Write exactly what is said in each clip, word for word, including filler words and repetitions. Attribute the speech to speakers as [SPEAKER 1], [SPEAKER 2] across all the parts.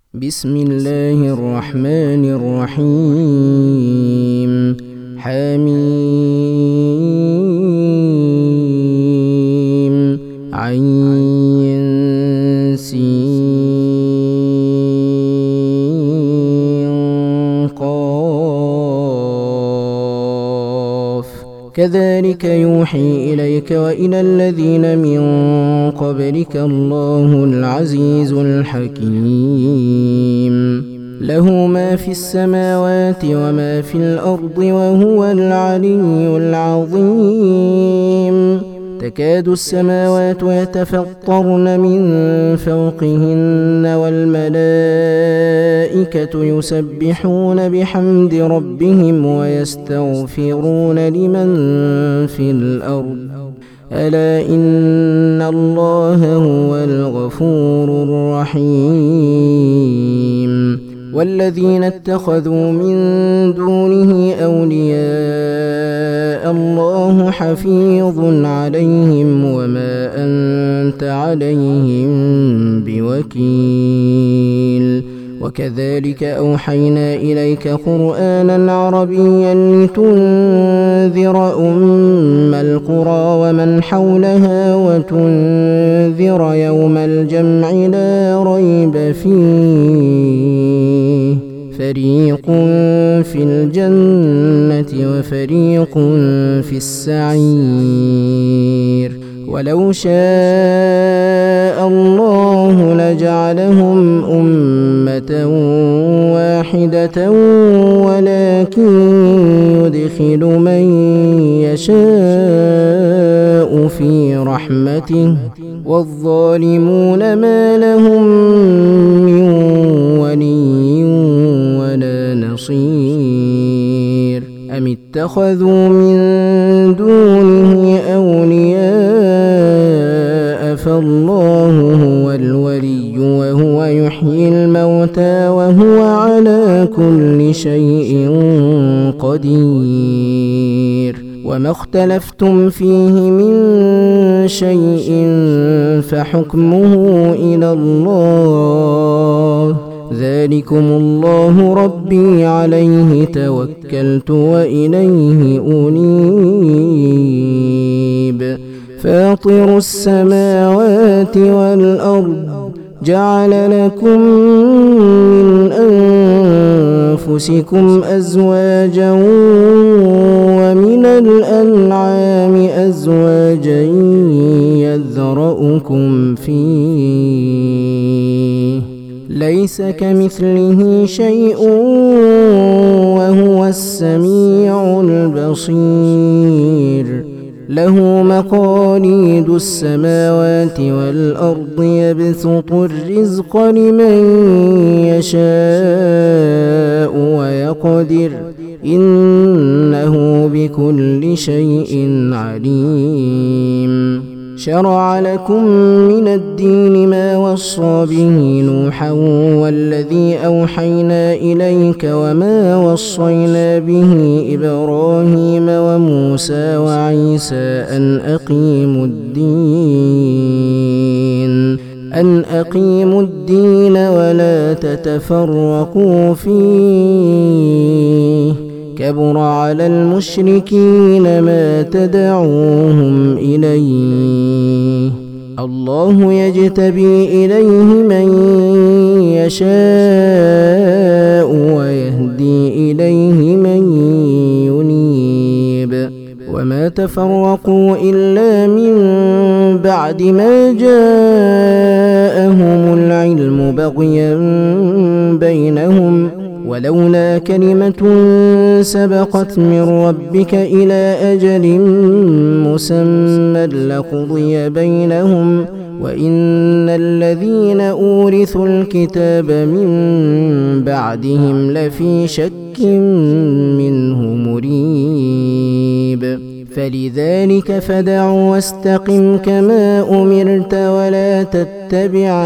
[SPEAKER 1] بسم الله الرحمن الرحيم. حميم عين سين قاف كذلك يوحي إليك وإلى الذين من قبلك الله العزيز الحكيم. له ما في السماوات وما في الأرض وهو العلي العظيم. تكاد السماوات يتفطرن من فوقهن والملائكة يسبحون بحمد ربهم ويستغفرون لمن في الأرض ألا إن الله هو الغفور الرحيم. والذين اتخذوا من دونه أولياء الله حفيظ عليهم وما أنت عليهم بوكيل. وكذلك أوحينا إليك قرآنا عربيا لتنذر أم القرى ومن حولها وتنذر يوم الجمع لا ريب فيه فريق في الجنة وفريق في السعير. ولو شاء الله لجعلهم أمة واحدة ولكن يدخل من يشاء في رحمته والظالمون ما لهم من ولي ولا نصير. أم اتخذوا من دونه أولياء فالله هو الولي وهو يحيي الموتى وهو على كل شيء قدير. وما اختلفتم فيه من شيء فحكمه إلى الله ذلكم الله ربي عليه توكلت وإليه أنيب. فاطر السماوات والأرض جعل لكم من أنفسكم أزواجا ومن الأنعام أزواجا يذرؤكم فيه ليس كمثله شيء وهو السميع البصير. له مقاليد السماوات والأرض يبسط الرزق لمن يشاء ويقدر إنه بكل شيء عليم. شرع لكم من الدين ما وصى به نوحا والذي أوحينا إليك وما وصينا به إبراهيم وموسى وعيسى أن أقيموا الدين أن أقيموا الدين ولا تتفرقوا فيه كبر على المشركين ما تدعوهم إليه. الله يجتبي إليه من يشاء ويهدي إليه من ينيب. وما تفرقوا إلا من بعد ما جاءهم العلم بغيا بينهم ولولا كلمة سبقت من ربك إلى أجل مسمى لقضي بينهم وإن الذين أورثوا الكتاب من بعدهم لفي شك منه مريب. فلذلك فدع واستقم كما أمرت ولا تتبع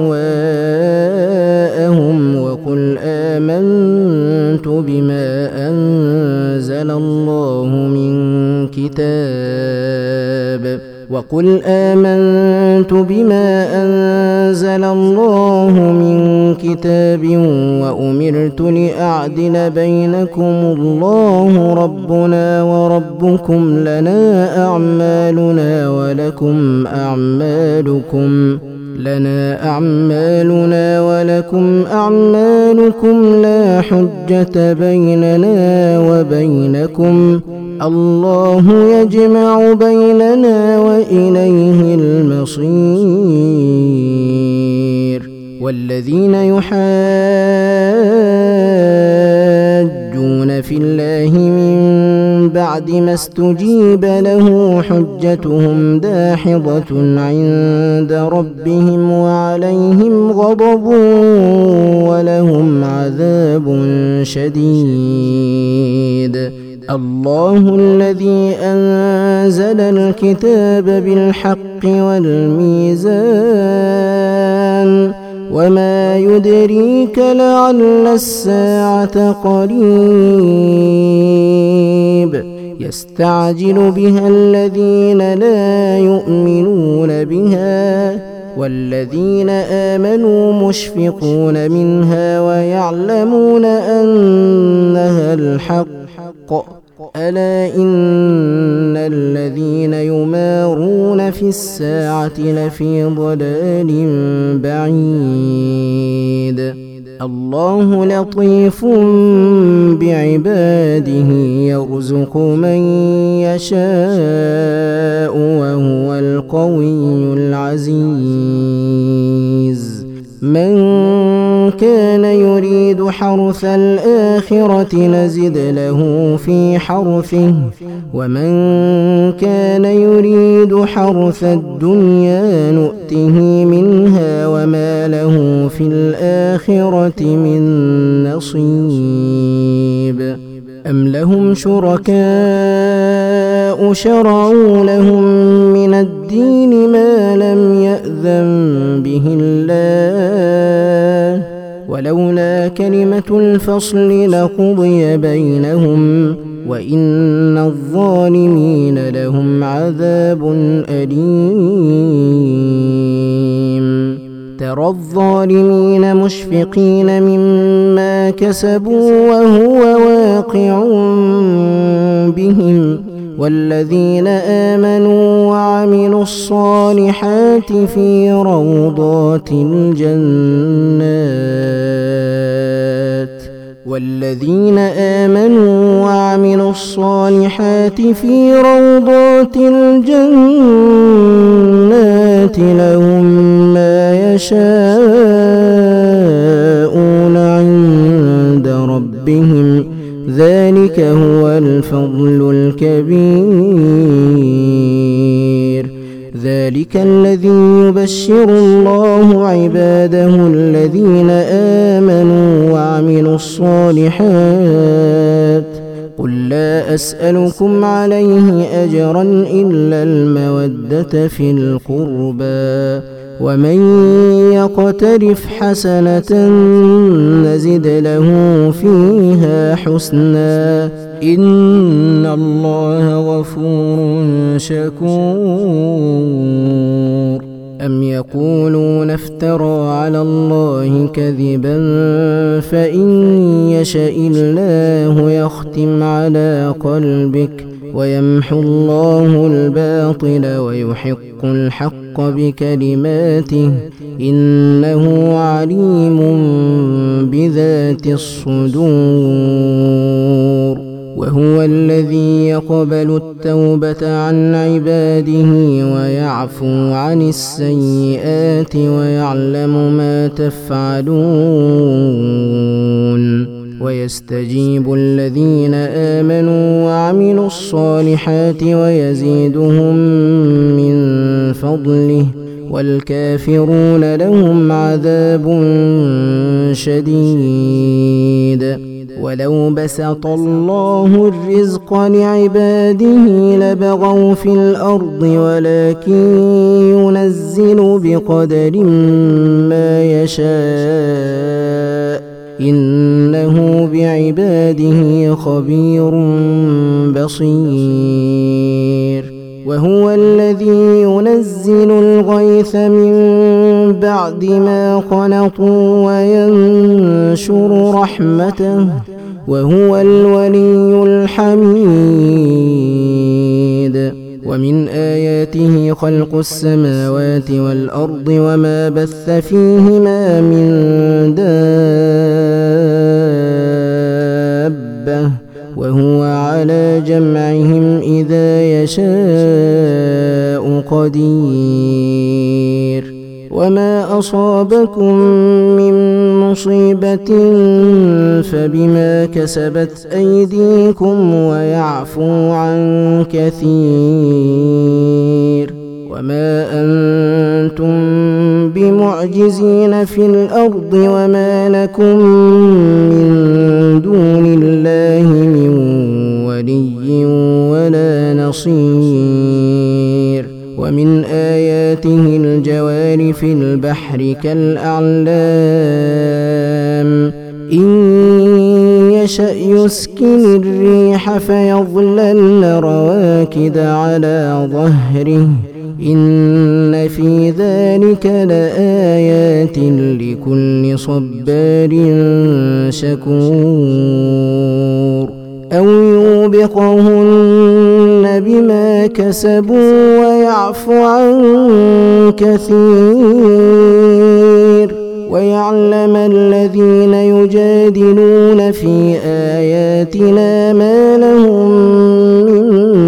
[SPEAKER 1] أهواءهم وقل آمنت بما أنزل الله من كتاب وقل آمنت آمنت بما أنزل الله من كتاب وأمرت لأعدل بينكم الله ربنا وربكم لنا أعمالنا ولكم أعمالكم لنا أعمالنا ولكم أعمالكم لا حجة بيننا وبينكم الله يجمع بيننا وإليه المصير. والذين يحاجون في الله من بعد ما استجيب له حجتهم داحضة عند ربهم وعليهم غضب ولهم عذاب شديد. الله الذي أنزل الكتاب بالحق والميزان وما يدريك لعل الساعة قريب يستعجل بها الذين لا يؤمنون بها والذين آمنوا مشفقون منها ويعلمون أنها الحق ألا إن الذين يمارون في الساعة لفي ضلال بعيد. الله لطيف بعباده يرزق من يشاء وهو القوي العزيز. من كان يريد حرث الآخرة نزد له في حرثه ومن كان يريد حرث الدنيا نؤته منها وما له في الآخرة من نصيب. أم لهم شركاء شرعوا لهم من الدين ما لم يأذن به الله ولولا كلمة الفصل لقضي بينهم وإن الظالمين لهم عذاب أليم. ترى الظالمين مشفقين مما كسبوا وهو واقع بهم والذين آمنوا وعملوا الصالحات في روضات الجنات والذين آمنوا وعملوا الصالحات في روضات الجنات لهم ما يشاءون عند ربهم ذلك هو الفضل الكبير. ذلك الذي يبشر الله عباده الذين آمنوا وعملوا الصالحات قل لا أسألكم عليه أجرا إلا المودة في القربى ومن يقترف حسنة نزد له فيها حسنا إن الله غفور شكور. أم يقولون افترى على الله كذبا فإن يشاء الله يختم على قلبك ويمحو الله الباطل ويحق الحق بكلماته إنه عليم بذات الصدور. وهو الذي يقبل التوبة عن عباده ويعفو عن السيئات ويعلم ما تفعلون ويستجيب الذين آمنوا وعملوا الصالحات ويزيدهم من فضله والكافرون لهم عذاب شديد. ولو بسط الله الرزق لعباده لبغوا في الأرض ولكن ينزل بقدر ما يشاء إنه بعباده خبير بصير. وهو الذي ينزل الغيث من بعد ما قنطوا وينشر رحمته وهو الولي الحميد. ومن آياته خلق السماوات والأرض وما بث فيهما من دابة وهو على جمعهم إذا يشاء قدير. وما أصابكم من مصيبة فبما كسبت أيديكم ويعفو عن كثير. وما أنتم بمعجزين في الأرض وما لكم من دون الله من ولي ولا نصير. ومن آياته الجوار في البحر كالأعلام إن يشأ يسكن الريح فيظللن رواكد على ظهره إن في ذلك لآيات لكل صبار شكور. أو يوبقهن بما كسبوا ويعفو عن كثير ويعلم الذين يجادلون في آياتنا ما لهم من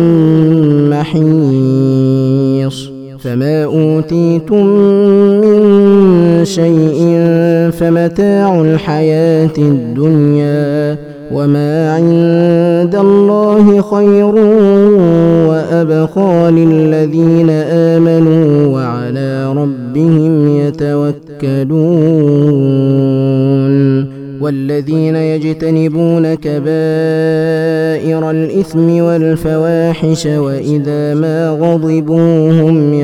[SPEAKER 1] محيص. فما أوتيتم من شيء فمتاع الحياة الدنيا وما عند الله خير وأبقى للذين آمنوا وعلى ربهم يتوكلون. والذين يجتنبون كبائر الإثم والفواحش وإذا ما غضبوا هم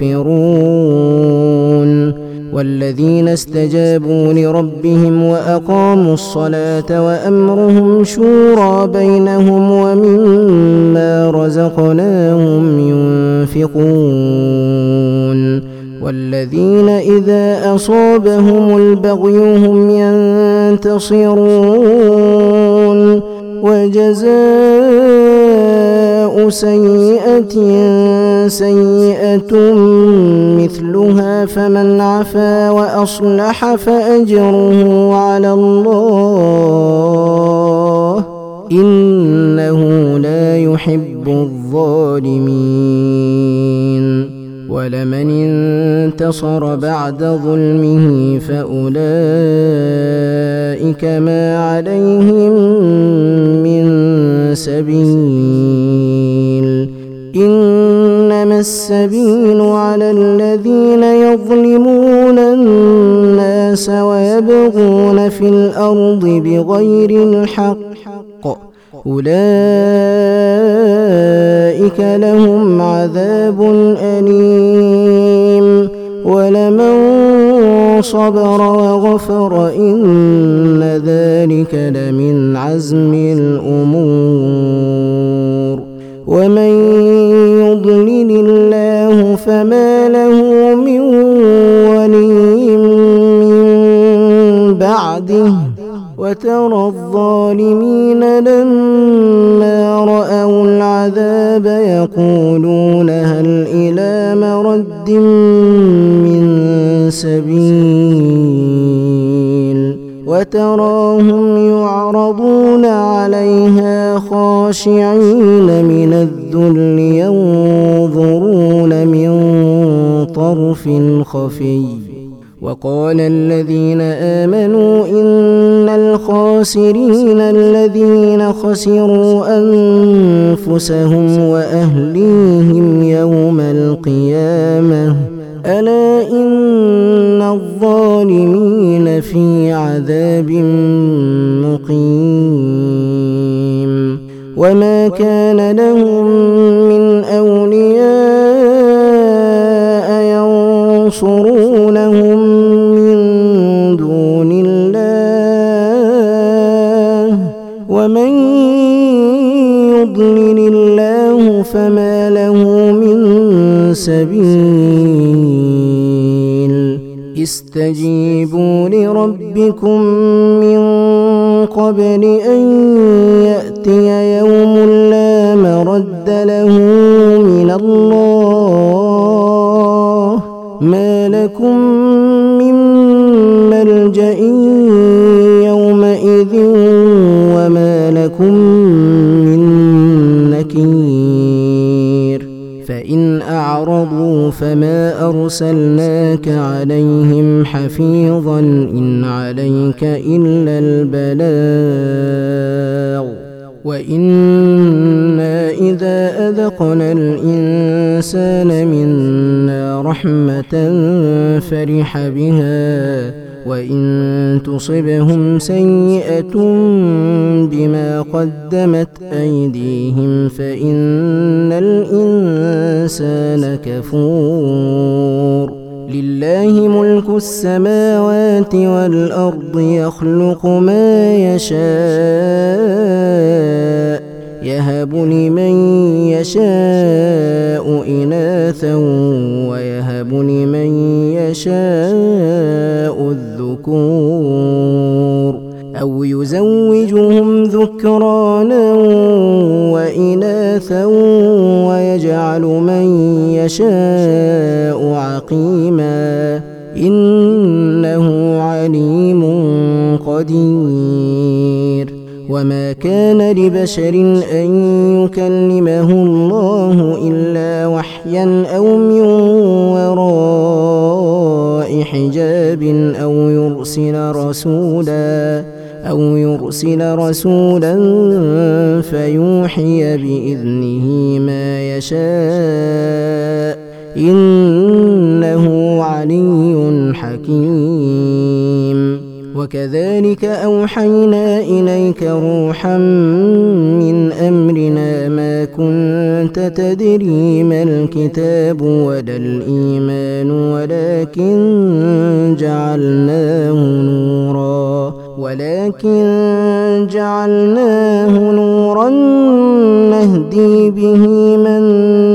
[SPEAKER 1] يغفرون. والذين استجابوا لربهم وأقاموا الصلاة وأمرهم شورى بينهم ومما رزقناهم ينفقون. والذين إذا أصابهم البغي هم ينتصرون. وجزاء سيئة سيئة مثلها فمن عفا وأصلح فأجره على الله إنه لا يحب الظالمين. ولمن انتصر بعد ظلمه فأولئك ما عليهم من سبيل إنما السبيل على الذين يظلمون الناس ويبغون في الأرض بغير الحق أولئك لهم عذاب أليم. ولمن صبر وغفر إن ذلك لمن عزم الأمور. ومن يضلل الله فما له من ولي من بعده. وترى الظالمين لما رأوا العذاب يقولون هل إلى مرد من سبيل. وتراهم يعرضون عليها خاشعين من الذل ينظرون من طرف خفي. وقال الذين آمنوا إن الخاسرين الذين خسروا أنفسهم وأهليهم يوم القيامة ألا إن الظالمين في عذاب مقيم. وما كان لهم من أولياء ينصرونهم من دون الله ومن يضلل الله فما له من استجيبوا لربكم من قبل أن يأتي يوم لا مرد له من الله ما لكم من ملجأ يومئذ وما لكم من نكير فإن أعرضوا فما أرسلناك عليهم حفيظا إن عليك إلا البلاغ وإنا إذا أذقنا الإنسان منا رحمة فرح بها وإن تصبهم سيئة بما قدمت أيديهم فإن الإنسان كفور لله ملك السماوات والأرض يخلق ما يشاء يهب لمن يشاء إناثا ويهب لمن يشاء الذكور أو يزوجهم ذكرانا وإناثا ويجعل من يشاء عقيما إنه عليم قدير وما كان لبشر أن يكلمه الله إلا وحيا أو من وراء حجاب أو يرسل رسولا أو يرسل رسولا فيوحي بإذنه ما يشاء إنه علي حكيم وكذلك أوحينا إليك روحا من أمرنا ما كنت تدري ما الكتاب ولا الإيمان ولكن جعلناه نورا ولكن جعلناه نورا نهدي به من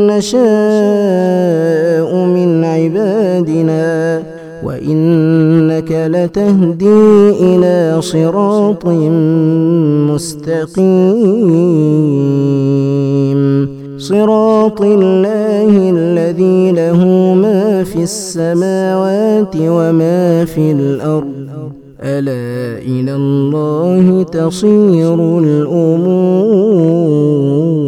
[SPEAKER 1] نشاء من عبادنا وإنك لتهدي إلى صراط مستقيم صراط الله الذي له ما في السماوات وما في الأرض ألا إلى الله تصير الأمور.